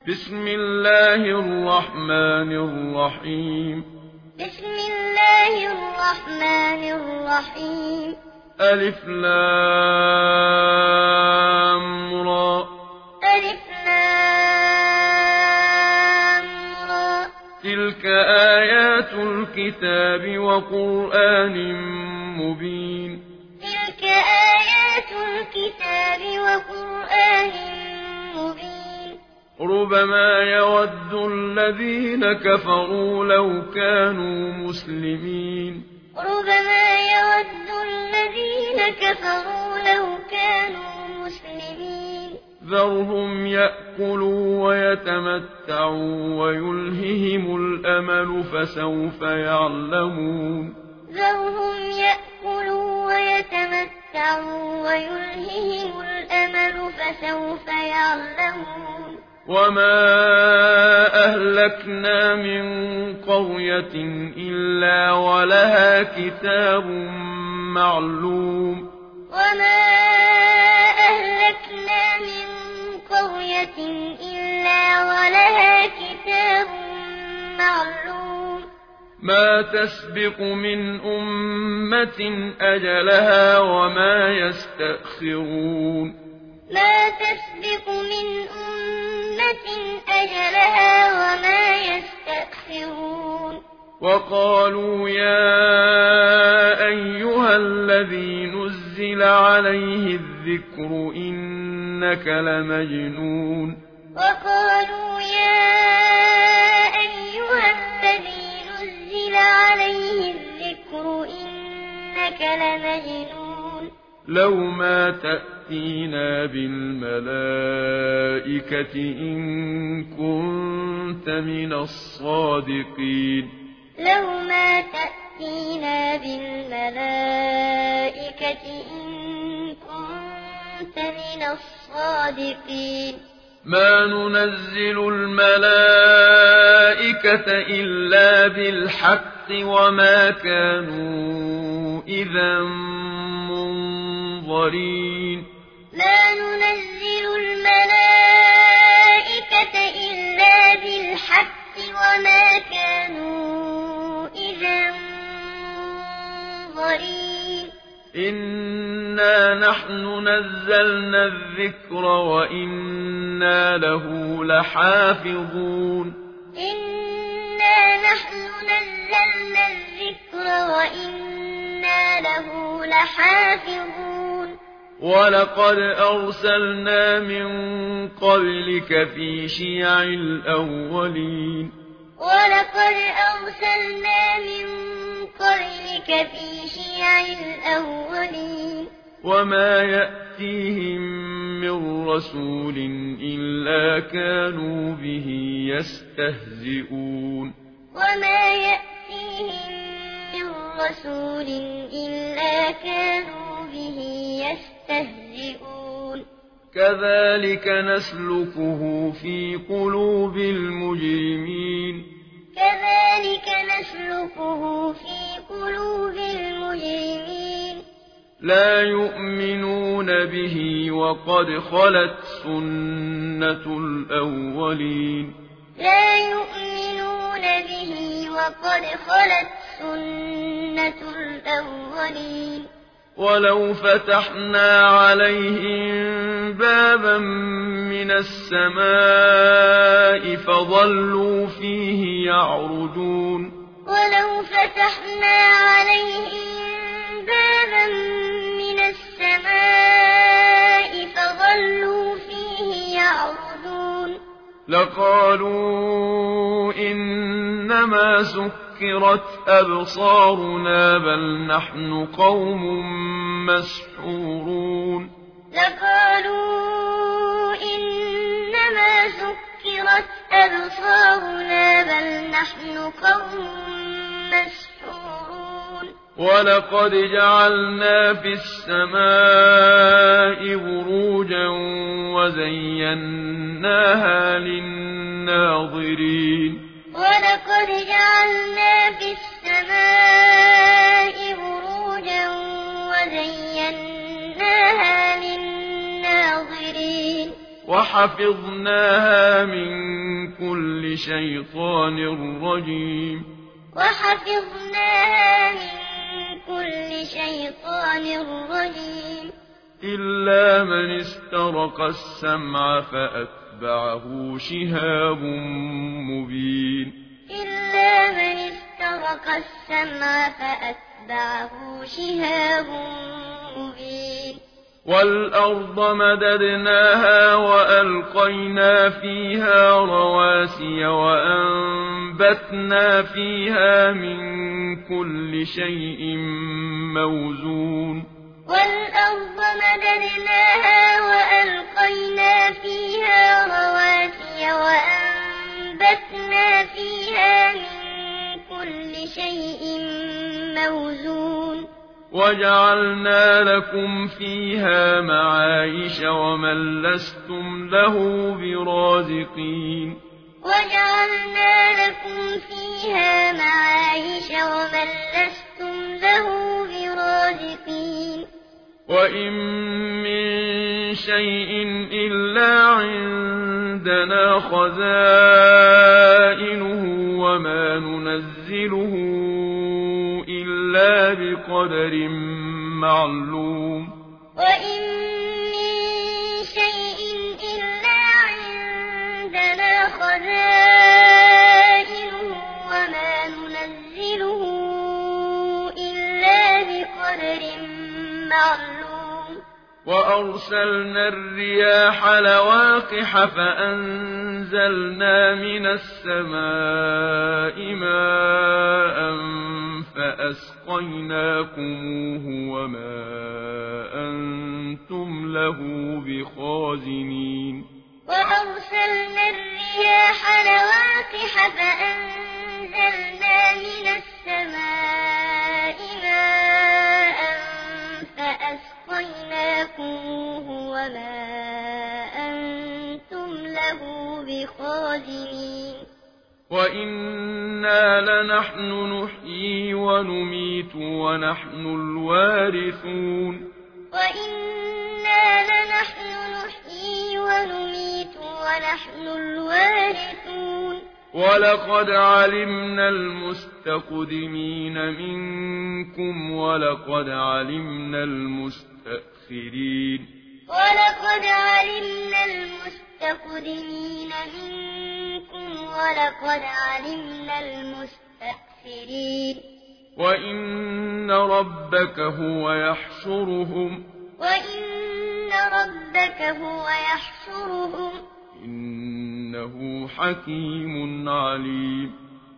بسم الله الرحمن الرحيم. بسم الله الرحمن الرحيم. ألف لام را. ألف لام را. تلك آيات الكتاب وقرآن مبين. تلك آيات الكتاب وقرآن مبين. ربما يود الذين كفروا لو كانوا مسلمين. ربما يود الذين كفروا لو كانوا مسلمين. ذرهم يأكلوا ويتمتعوا ويلههم الأمل فسوف يعلمون. ذرهم يأكلوا ويتمتعوا ويلههم الأمل فسوف يعلمون. وما أهلكنا من قرية إلا ولها كتاب معلوم. وما أهلكنا من قرية إلا ولها كتاب معلوم. ما تسبق من أمة أجلها وما يستأخرون. ما تسبق من أمة أجلها وما يستأخرون. وقالوا يا أيها الذي نزل عليه الذكر إنك لمجنون. وقالوا يا أيها الذي نزل عليه الذكر إنك لمجنون. لو ما تأتينا بالملائكة إن كنت من الصادقين. لو ما تأتينا بالملائكة إن كنت من الصادقين. ما ننزل الملائكة إلا بالحق وما كانوا إذا منظرين. ما ننزل الملائكة إلا بالحق وما كانوا إذا منظرين. إنا نحن نزلنا الذكر وإنا له لحافظون. إنا نحن نزلنا الذكر وإنا له لحافظون. ولقد أرسلنا من قبلك في شيع الأولين. ولقد أرسلنا من قبلك في شيع الأولين. وما يأتيهم من رسول إلا كانوا به يستهزئون. وما يأتيهم من رسول إلا كانوا به يستهزئون. كذلك نسلكه في قلوب المجرمين. كذلك نسلكه في قلوب المجرمين. لا يؤمنون به وقد خلت سنة الأولين. لا يؤمنون به وقد خلت سنة الأولين. ولو فتحنا عليهم بابا من السماء فظلوا فيه يعرجون. ولو فتحنا عليهم بابا من السماء فظلوا فيه يعرجون. لقالوا إنما سكرت أبصارنا بل نحن قوم مسحورون. لقالوا إنما سكرت أبصارنا بل نحن قوم مسحورون. ولقد جعلنا في السماء بروجا وزيناها للناظرين. ولقد جعلنا في السماء بروجا وزيناها للناظرين. وحفظناها من كل شيطان رجيم وحفظناها من كل شيطان رجيم إلا من استرق السمع فأتبعه شهاب مبين إلا من استرق السمع فأتبعه شهاب مبين والأرض مددناها وألقينا فيها رواسي وأنبتنا فيها من كل شيء موزون والأرض مددناها وألقينا فيها رواسي وأنبتنا فيها من كل شيء موزون وجعلنا لكم فيها معايش ومن لستم له برازقين وجعلنا لكم فيها معايش ومن لستم له برازقين وإن من شيء إلا عندنا خزائنه وما ننزله إلا بقدر معلوم وإن من شيء إلا عندنا خزائنه وما ننزله إلا بقدر معلوم وأرسلنا الرياح لواقح فأنزلنا من السماء ماء فأسقيناكموه وما أنتم له بخازنين وأرسلنا الرياح لواقح فأنزلنا من السماء ماء فأسقيناكموه وما أنتم له بخازنين وإنا لنحن نحيي ونميت ونحن الوارثون وإنا لنحن نحيي ونميت ونحن الوارثون ولقد علمنا المستقدمين منكم ولقد علمنا المستأخرين ولقد علمنا المستقدمين منكم ولقد علمنا المستأخرين وإن ربك هو يحشرهم وإن ربك هو يحشرهم إنه حكيم عليم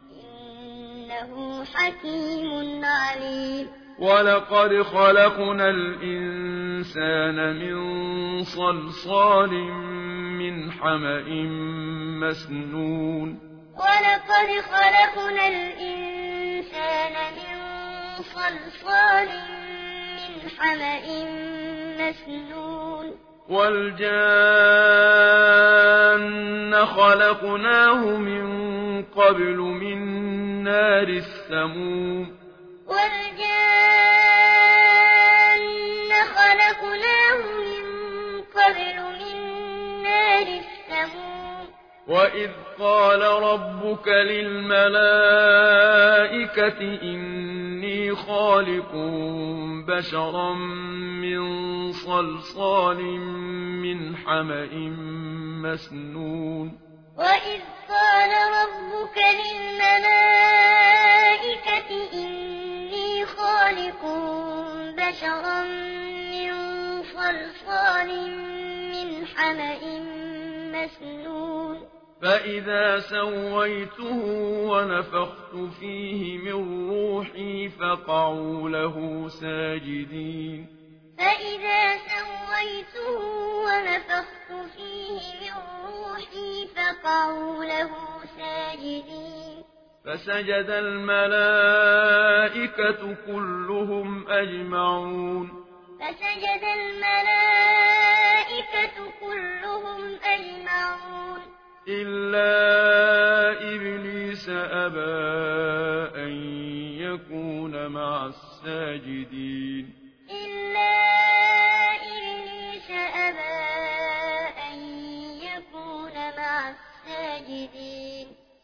إنه حكيم عليم ولقد خلقنا الإنسان من صلصال من حمأ مسنون ولقد خلقنا الإنسان من صلصال من حمأ مسنون والجان خلقناه من قبل من نار السموم والجان خلقناه من قبل من نار السموم وإذ قال ربك للملائكة إني خالق بشرا من صلصال من حمأ مسنون وإذ قال ربك للملائكة إني خالق بشرا من صلصال من حمأ مسنون فإذا سويته ونفخت فيه من روحي فقعوا له ساجدين فإذا سويته ونفخت فيه من روحي فقعوا له ساجدين فسجد الملائكة كلهم أجمعون فسجد الملائكة كلهم أجمعون إلا إبليس أبى أن يكون مع الساجدين إلا إبليس أبى أن يكون مع الساجدين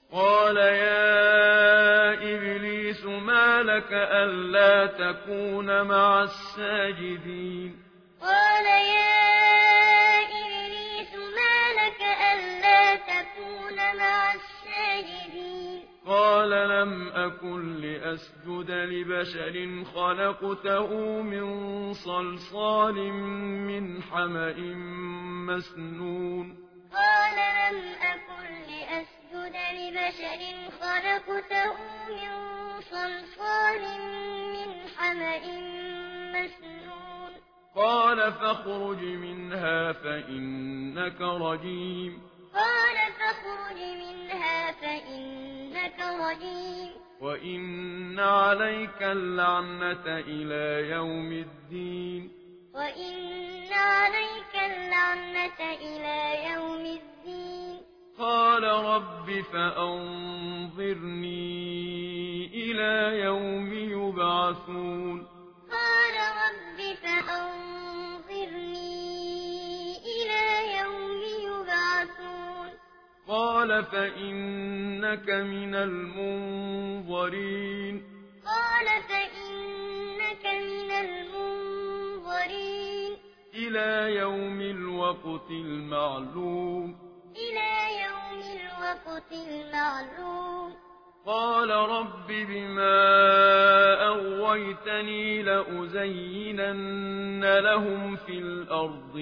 قال يا إبليس ما لك ألا تكون مع الساجدين قال يا إبليس ما لك ألا تكون مع الساجدين قال لم أكن لأسجد لبشر خلقته من صلصال من حمأ مسنون قال لم أكن لأسجد لبشر خلقته من صلصال من حمأ مسنون قال فاخرج منها فإنك رجيم قال فاخرج منها فإنك رجيم وإن عليك اللعنة إلى يوم الدين وإن عليك اللعنة إلى يوم الدين قال رب فأنظرني إلى يوم يبعثون قال رب فأنظرني إلى يوم يبعثون قال فإنك من المنظرين قال فإنك من المنظرين إلى يوم الوقت المعلوم إلى يوم الوقت المعلوم قال رب بما أغويتني لأزينن لهم في الأرض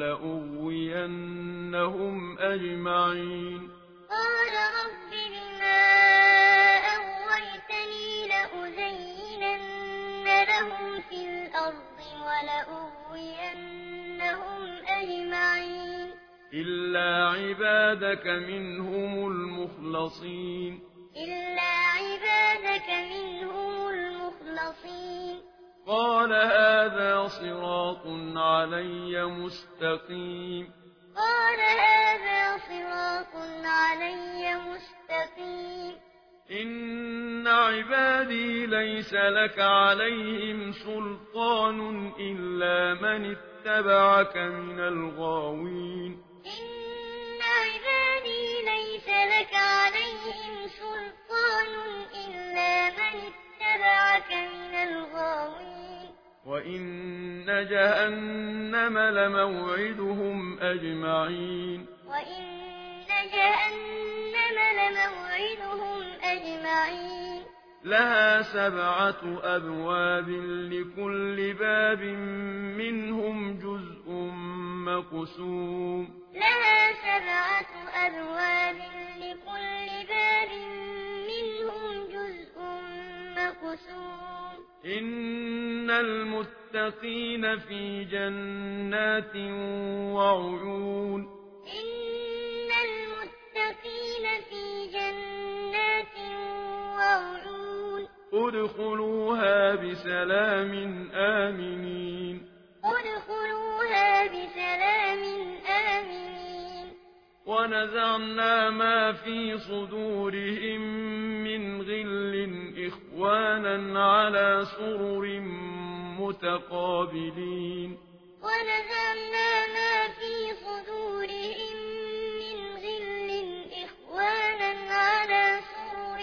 ولأغوينهم أجمعين قال رب بما أغويتني لأزينن لهم في الأرض ولأغوينهم أجمعين إلا عبادك منهم المخلصين إلا عبادك منهم المخلصين قال هذا صراط علي مستقيم قال هذا صراط علي مستقيم إن عبادي ليس لك عليهم سلطان إلا من اتبعك من الغاوين إن عبادي ليس لك عليهم سلطان إلا من اتبعك من الغاوين وإن جهنم لموعدهم أجمعين وإن جهنم لموعدهم أجمعين لها 7 أبواب لكل باب منهم جزء مقسوم لها 7 أبواب لكل باب منهم جزء مقسوم إن المتقين في جنات وعيون إن المتقين في جنات وعيون ادخلوها بسلام آمنين ادخلوها بسلام آمنين ونزعنا ما في صدورهم من غل إخوانا على سرر متقابلين ونزعنا ما في صدورهم من غل إخوانا على سرر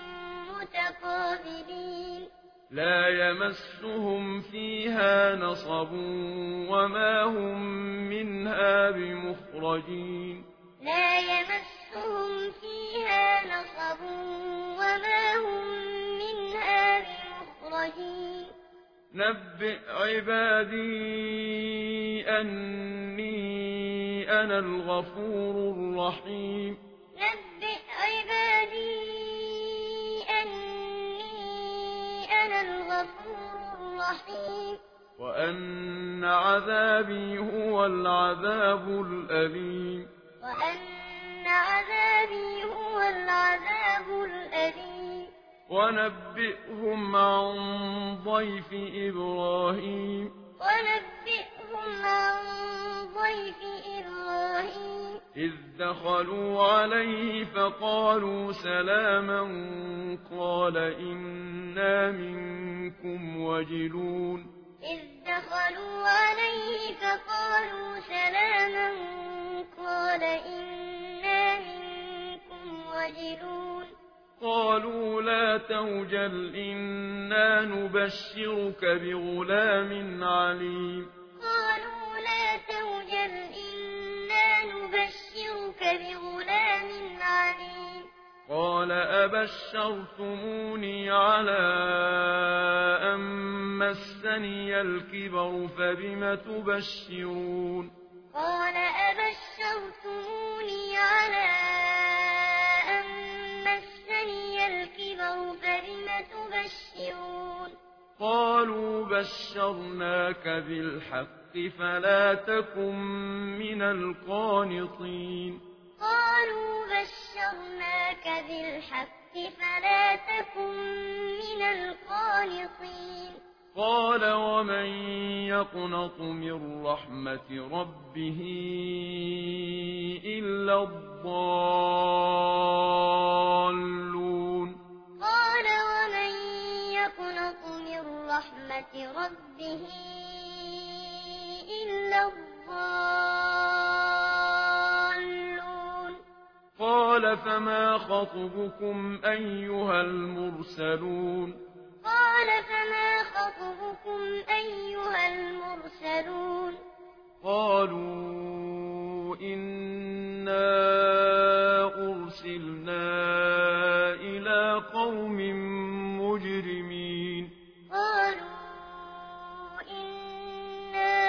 متقابلين لا يمسهم فيها نصب وما هم منها بمخرجين لا يمسهم فيها نصب وما هم منها بمخرجين نبئ عبادي أني أنا الغفور الرحيم نبئ عبادي أني أنا الغفور الرحيم وأن عذابي هو العذاب الأليم وأن عذابي هو العذاب الأليم ونبئهم عن ضيف إبراهيم ونبئهم عن ضيف إبراهيم إذ دخلوا عليه فقالوا سلاما قال إنا منكم وجلون إذ دخلوا عليه فقالوا سلاما قال إنا منكم وجلون قالوا لا توجل إنا نبشرك بغلام عليم قالوا لا توجل إنا نبشرك بغلام عليم قال أبشرتموني على أن مسني الكبر فبم تبشرون قال أبشرتموني على أن مسني الكبر فبم تبشرون قالوا بشرناك بالحق فلا تكن من القانطين قالوا بشرناك بالحق فلا تكن من القانطين قال ومن يقنط من رحمة ربه إلا الضالون قال ومن يقنط من رحمة ربه إلا الضالون قال فما خطبكم أيها المرسلون قال فما خطبكم أيها المرسلون قالوا إنا أرسلنا إلى قوم مجرمين قالوا إنا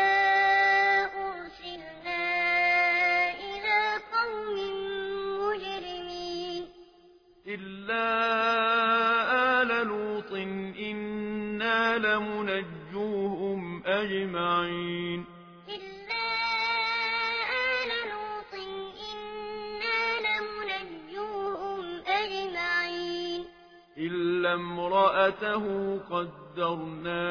أرسلنا إلى قوم مجرمين إلا آل لوط إنا لمنجوهم أجمعين إلا آل لوط إنا لمنجوهم أجمعين إلا امرأته قدرنا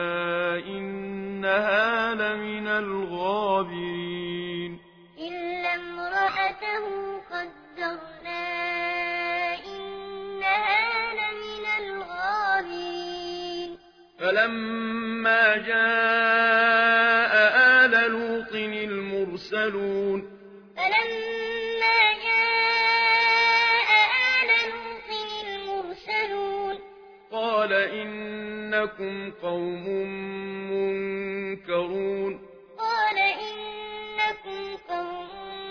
إنها لمن الغابرين إلا امرأته قدرنا إنها لمن الغابرين فلما جاء آل لوط المرسلون فلما جاء آل لوط المرسلون قال إنكم قوم منكرون قال إنكم قوم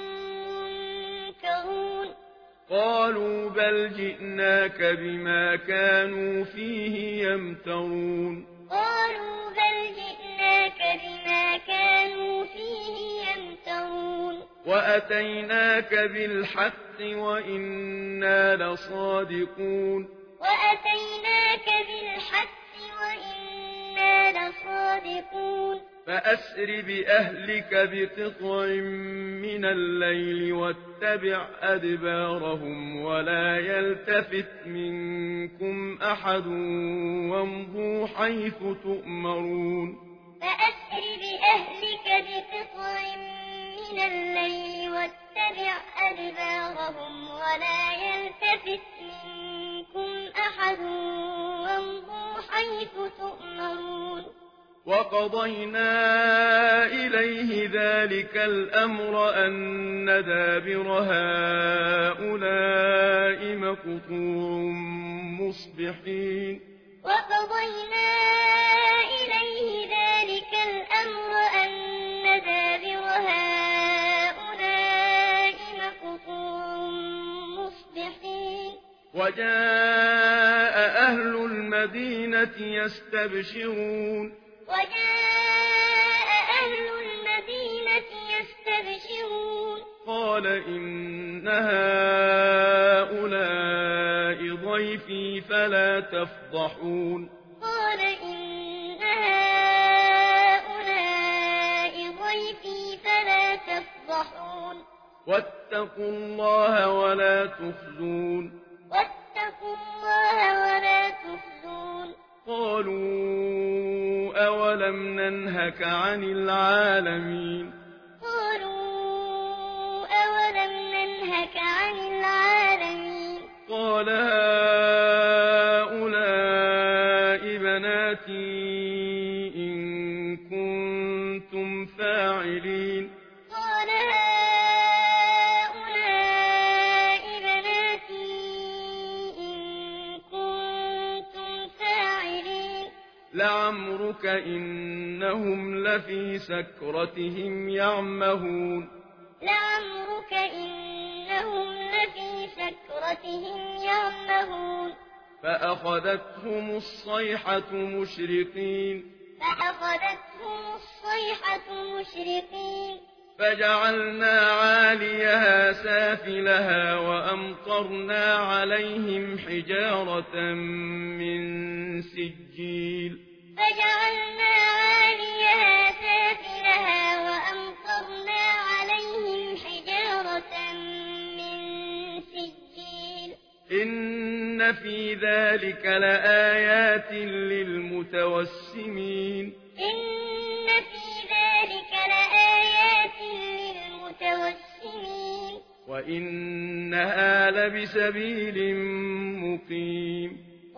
منكرون قالوا بل جئناك بما كانوا فيه يمترون قالوا بل جئناك بما كانوا فيه يمترون وأتيناك بالحق وإنا لصادقون وأتيناك بالحق وإنا لصادقون فأسر بأهلك بقطع من الليل واتبع أدبارهم ولا يلتفت منكم أحد وامضوا حيث تؤمرون فأسر بأهلك بقطع من الليل واتبع أدبارهم ولا يلتفت منكم أحد وامضوا حيث تؤمرون وقضينا إليه ذلك الأمر أن دابر هؤلاء مقطوع مصبحين وقضينا إليه ذلك الأمر أن دابر هؤلاء مقطوع مصبحين وجاء أهل المدينة يستبشرون وجاء أهل المدينة يستبشرون قال إن هؤلاء ضيفي فلا تفضحون قال إن هؤلاء ضيفي فلا تفضحون واتقوا الله ولا تخزون واتقوا الله ولا تخزون قالوا أولم ننهك عن العالمين قالوا أولم ننهك عن العالمين قال هؤلاء بناتي إن كنتم فاعلين قال هؤلاء بناتي لعمرك إنهم لفي سكرتهم يعمهون لعمرك إنهم لفي سكرتهم يعمهون فأخذتهم الصيحة مشرقين فأخذتهم الصيحة مشرقين فجعلنا عاليها سافلها وأمطرنا عليهم حجارة من سجيل فجعلنا عاليها سافلها وأمطرنا عليهم حجارة من سجيل إن في ذلك لآيات للمتوسمين إن في ذلك لآيات للمتوسمين وإنها لبسبيل مقيم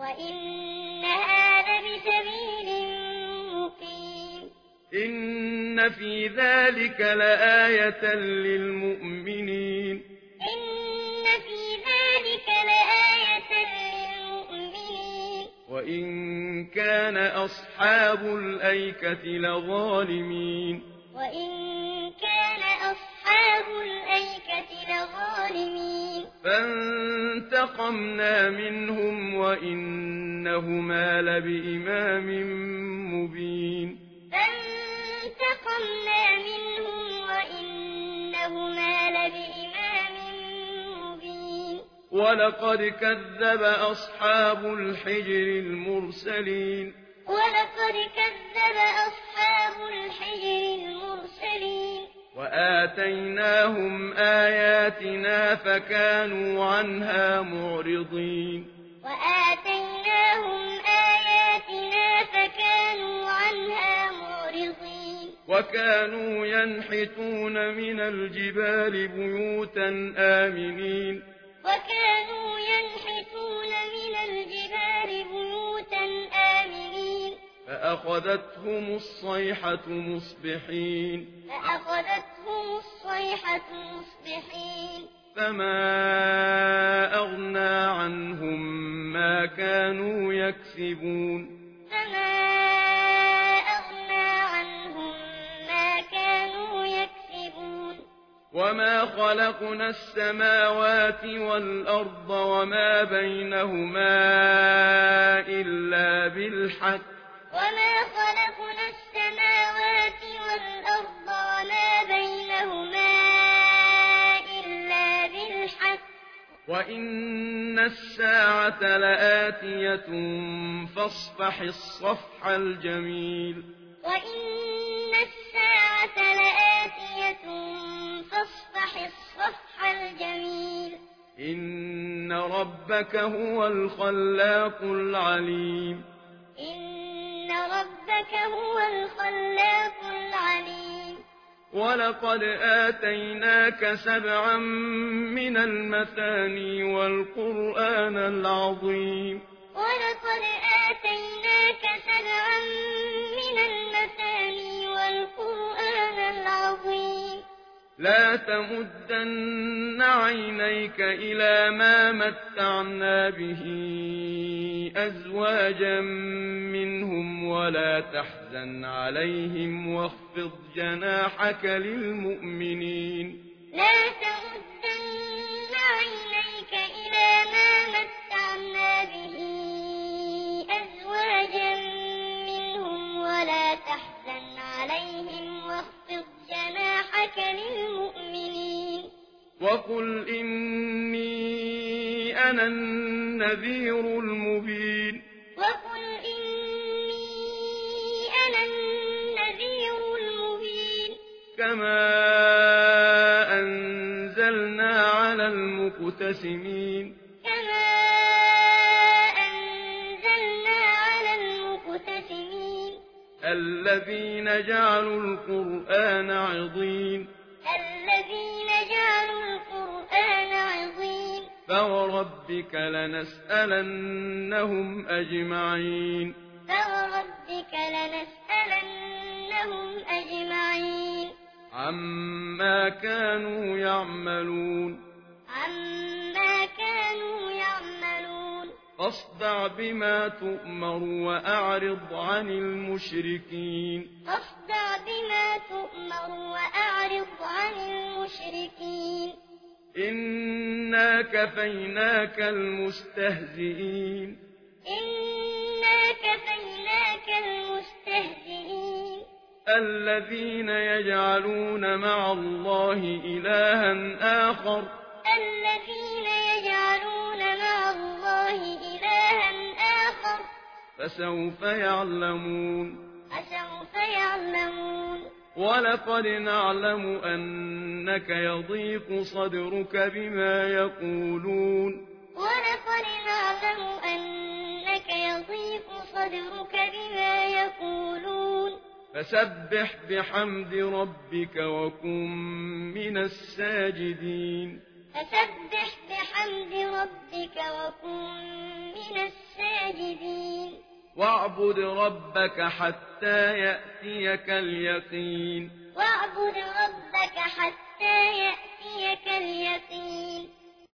وإنها لبسبيل مقيم إن في ذلك لآية للمؤمنين إن في ذلك لآية للمؤمنين وإن كان أصحاب الأيكة لظالمين وإن كان أصحاب الأيكة لظالمين فانتقمنا منهم وإنهما لبإمام مبين فانتقمنا منهم وإنهما لبإمام مبين ولقد كذب أصحاب الحجر المرسلين ولقد كذب أصحاب الحجر المرسلين وآتيناهم آياتنا فكانوا عنها معرضين وآتيناهم آياتنا فكانوا عنها معرضين وكانوا ينحتون من الجبال بيوتا آمنين وكانوا ينحتون من الجبال بيوتا آمنين فأخذتهم الصيحة مصبحين فأخذتهم الصيحة مصبحين فما أغنى عنهم ما كانوا يكسبون فما أغنى عنهم ما كانوا يكسبون وما خلقنا السماوات والأرض وما بينهما إلا بالحق وما خلقنا السماوات والأرض وما بينهما إلا بالحق وإن الساعة لآتية فاصفح الصفح الجميل وإن الساعة لآتية فاصفح الصفح الجميل إن ربك هو الخلاق العليم إن ربك هو الخلاق العليم ولقد آتيناك سبعا من المثاني والقرآن العظيم ولقد آتيناك سبعا من المثاني والقرآن العظيم لا تمدن عينيك إلى ما متعنا به أزواجا منهم ولا تحزن عليهم واخفض جناحك للمؤمنين لا تمدن عينيك إلى ما متعنا به أزواجا منهم ولا تحزن عليهم واخفض جناحك للمؤمنين وقل إني أنا النذير المبين وقل إني أنا النذير المبين كما أنزلنا على المقتسمين كما أنزلنا على المقتسمين الذين جعلوا القرآن عضين الذين جعلوا القرآن عظيم فوربك لنسألنهم أجمعين فوربك لنسألنهم أجمعين عما كانوا يعملون عما كانوا يعملون فاصدع بما تؤمر وأعرض عن المشركين فاصدع بما تؤمر وأعرض عن المشركين إنا كفيناك المستهزئين إنا كفيناك المستهزئين الذين يجعلون مع الله إلها آخر الذين يجعلون مع الله إلها آخر فسوف يعلمون فسوف يعلمون ولقد نعلم أنك يضيق صدرك بما يقولون ولقد نعلم أنك يضيق صدرك بما يقولون فسبح بحمد ربك وكن من الساجدين فسبح بحمد ربك وكن من الساجدين واعبد ربك حتى يأتيك اليقين واعبد ربك حتى